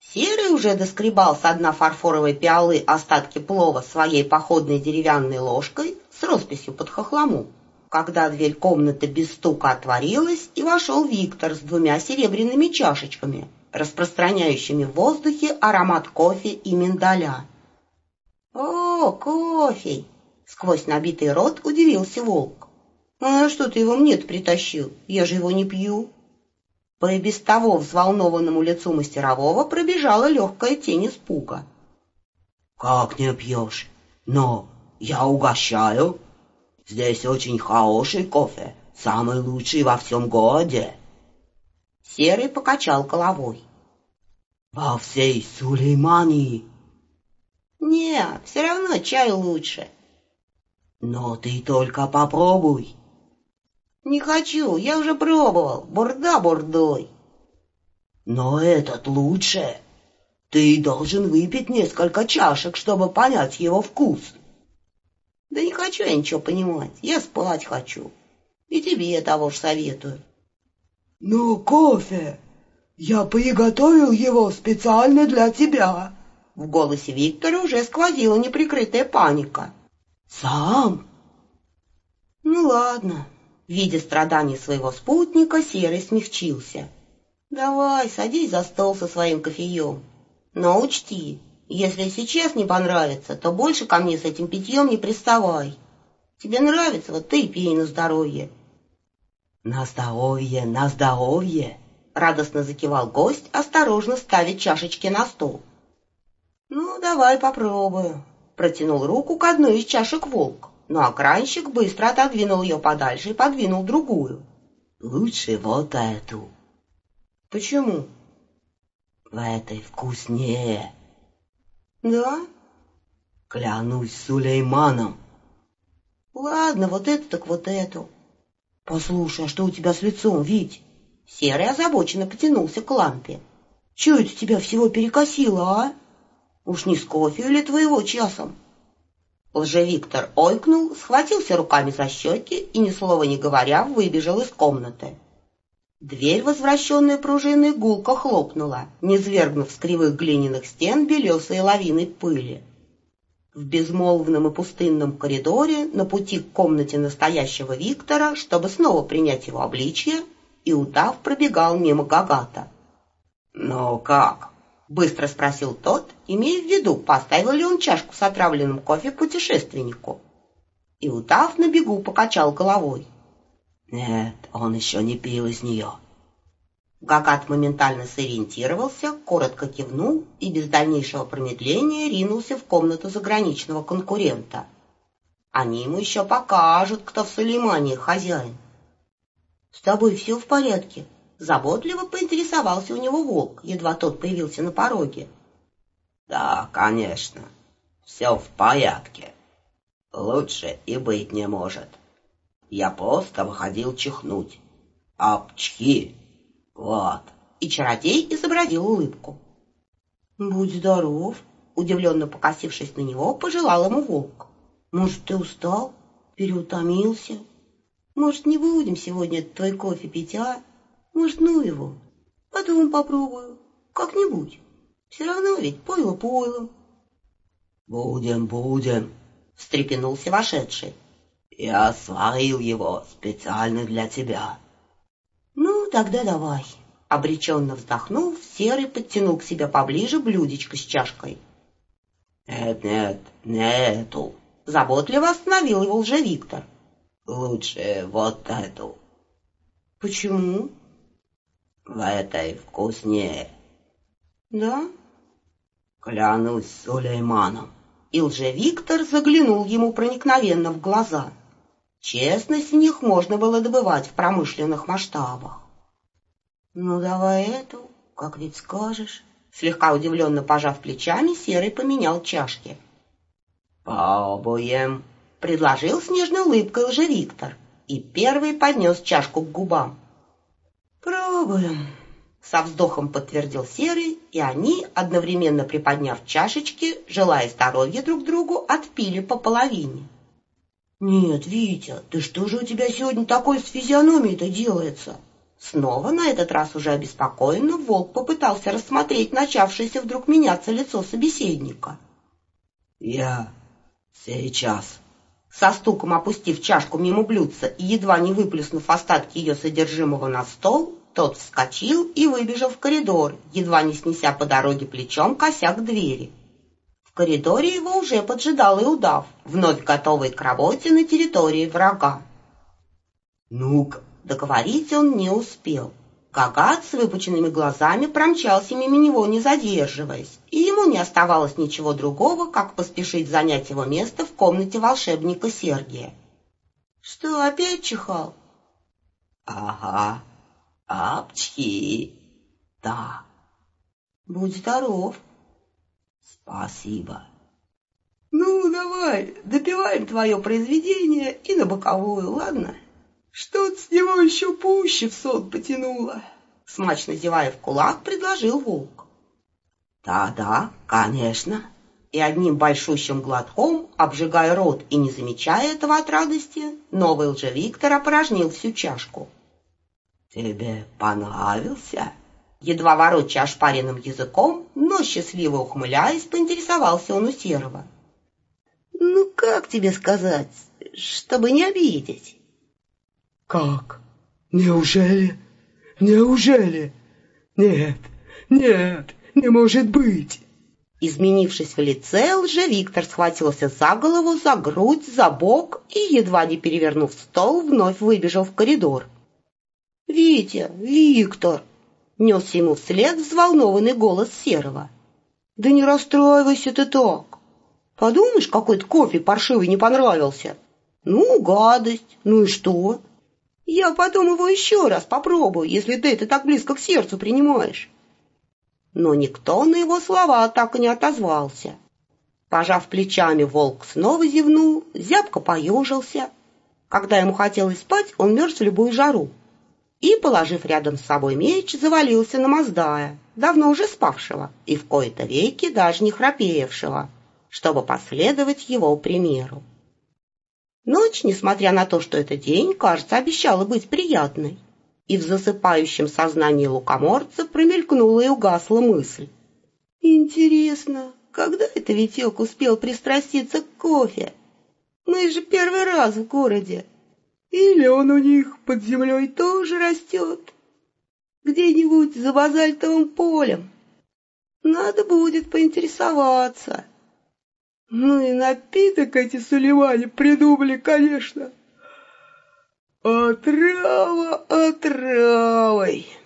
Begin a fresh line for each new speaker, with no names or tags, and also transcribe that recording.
Серый уже доскребал с дна фарфоровой пиалы остатки плова своей походной деревянной ложкой с росписью под хохлому, когда дверь комнаты без стука отворилась, и вошел Виктор с 2 серебряными чашечками, распространяющими в воздухе аромат кофе и миндаля. «О, кофе!» — сквозь набитый рот удивился волк. «А что ты его мне-то притащил? Я же его не пью». По и без того взволнованному лицу мастерового пробежала легкая тень испуга.
«Как не пьешь? Но я угощаю. Здесь очень хороший кофе, самый лучший во всем городе».
Серый покачал головой.
«Во всей Сулеймании?»
«Не, все равно чай лучше».
«Но ты только попробуй».
«Не хочу, я уже пробовал, бурда бурдой».
«Но этот лучше. Ты должен выпить несколько чашек, чтобы понять его вкус».
«Да не хочу я ничего понимать, я спать хочу. И тебе того ж советую».
«Но кофе! Я приготовил его специально для тебя».
В голосе Виктора уже сквозила неприкрытая паника.
«Сам?»
«Ну ладно». Видя страдания своего спутника, Серый смягчился. «Давай, садись за стол со своим кофеем. Но учти, если сейчас не понравится, то больше ко мне с этим питьем не приставай. Тебе нравится, вот ты и пей на здоровье».
«На здоровье, на здоровье!»
— радостно закивал гость, осторожно ставя чашечки на стол. «Ну, давай попробую». Протянул руку к одной из чашек волк, но окранщик быстро отодвинул ее подальше и подвинул другую.
«Лучше вот эту».
«Почему?»
«В этой вкуснее».
«Да?»
«Клянусь Сулейманом».
«Ладно, вот эту так вот эту». «Послушай, а что у тебя с лицом, Вить?» Серый озабоченно потянулся к лампе. «Чего это тебя всего перекосило, а? Уж не с кофе или твоего часом?» Лжевиктор ойкнул, схватился руками за щеки и, ни слова не говоря, выбежал из комнаты. Дверь, возвращенная пружиной, гулко хлопнула, низвергнув с кривых глиняных стен белесые лавины пыли. В безмолвном и пустынном коридоре, на пути к комнате настоящего Виктора, чтобы снова принять его обличье, Иудав пробегал мимо Гагата. «Ну как?» — быстро спросил тот, имея в виду, поставил ли он чашку с отравленным кофе путешественнику. Иудав на бегу покачал головой.
«Нет, он еще не пил из нее».
Гагат моментально сориентировался, коротко кивнул и без дальнейшего промедления ринулся в комнату заграничного конкурента. Они ему еще покажут, кто в Сулеймании хозяин. «С тобой все в порядке?» — заботливо поинтересовался у него волк, едва тот появился на пороге.
«Да, конечно, все в порядке. Лучше и быть не может. Я просто выходил чихнуть. Апчхи! Вот».
И чародей изобразил улыбку. «Будь здоров», — удивленно покосившись на него, пожелал ему волк. «Может, ты устал? Переутомился? Может, не будем сегодня твой кофе пить, а? Может, ну его? Потом попробую. Как-нибудь. Все равно ведь пойло пойлом».
«Будем, будем»,
— встрепенулся вошедший.
«Я сварил его специально для тебя».
«Ну, тогда давай». Обреченно вздохнув, Серый подтянул к себе поближе блюдечко с чашкой.
«Нет, не эту».
Заботливо остановил его лжевиктор.
«Лучше вот эту».
«Почему?»
«В этой вкуснее».
«Да?»
«Клянусь Сулейманом».
И лжевиктор заглянул ему проникновенно в глаза. Честность в них можно было добывать в промышленных масштабах. «Ну, давай эту, как ведь скажешь». Слегка удивленно пожав плечами, Серый поменял чашки.
«Пробуем»,
— предложил с нежной улыбкой лжевиктор, и первый поднес чашку к губам. «Пробуем», — со вздохом подтвердил Серый, и они, одновременно приподняв чашечки, желая здоровья друг другу, отпили по половине. «Нет, Витя, ты что же у тебя сегодня такое с физиономией-то делается?» Снова, на этот раз уже обеспокоенно, волк попытался рассмотреть начавшееся вдруг меняться лицо собеседника.
«Я сейчас».
Со стуком опустив чашку мимо блюдца и едва не выплеснув остатки ее содержимого на стол, тот вскочил и выбежал в коридор, едва не снеся по дороге плечом косяк двери. В коридоре его уже поджидал и удав, вновь готовый к работе на территории врага.
«Ну-ка».
Договорить он не успел. Гагат с выпученными глазами промчался мимо него, не задерживаясь, и ему не оставалось ничего другого, как поспешить занять его место в комнате волшебника Сергия. — Что, опять чихал?
— Ага, апчхи, да.
— Будь здоров.
— Спасибо.
— Ну, давай, допиваем твое произведение и на боковую, ладно? Что-то с него еще пуще в сон потянуло. Смачно зевая в кулак, предложил волк.
Да, конечно.
И одним большущим глотком, обжигая рот и не замечая этого от радости, новый лжевиктор опорожнил всю чашку.
Тебе понравился?
Едва ворочая ошпаренным языком, но счастливо ухмыляясь, поинтересовался он у Серого. Ну, как тебе сказать, чтобы не обидеть?
Как? Неужели? Неужели? Нет, не может быть.
Изменившись в лице, лжевиктор схватился за голову, за грудь, за бок и, едва не перевернув стол, вновь выбежал в коридор. «Витя, Виктор!» — несся ему вслед взволнованный голос Серого. «Да не расстраивайся ты так. Подумаешь, какой-то кофе паршивый не понравился. Ну, гадость, ну и что? Я потом его еще раз попробую, если ты это так близко к сердцу принимаешь». Но никто на его слова так и не отозвался. Пожав плечами, волк снова зевнул, зябко поежился. Когда ему хотелось спать, он мерз в любую жару. И, положив рядом с собой меч, завалился на Маздая, давно уже спавшего и в кои-то веки даже не храпевшего, чтобы последовать его примеру. Ночь, несмотря на то, что это день, кажется, обещала быть приятной. И в засыпающем сознании лукоморца промелькнула и угасла мысль. «Интересно, когда это Витек успел пристраститься к кофе? Мы же первый раз в городе. Или он у них под землей тоже растет? Где-нибудь за базальтовым полем? Надо будет поинтересоваться». Ну и напиток эти Сулеймане придумали, конечно. Отрава отравой.